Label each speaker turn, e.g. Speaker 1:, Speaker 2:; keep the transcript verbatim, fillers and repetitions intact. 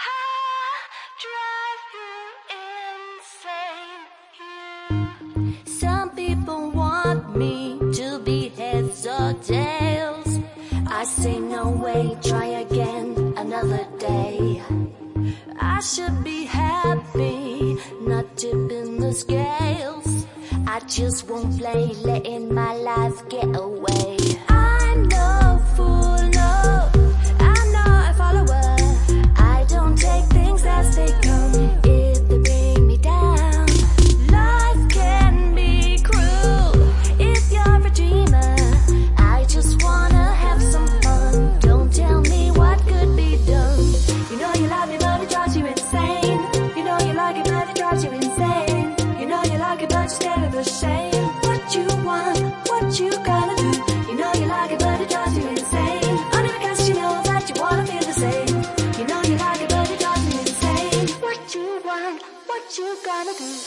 Speaker 1: Some people want me to be heads or tails. I say no way, try again another day. I should be happy, not tipping the scales. I just won't play, letting my life get away. I'm no fool, no, I'm not a follower. I don't take things as they come if they bring me down. Life can be cruel if you're a dreamer. I just wanna have some fun, don't tell me what could be done. You know you love me but it drives you insane. You know you like it but it drives you insane. You know you like it but you're scared of the shame. What you want, what you gonna do? You know you like it but it drives you insane. Only because you know that you wanna feel the same. You know you like it but it drives you insane. What you want, what you gonna do?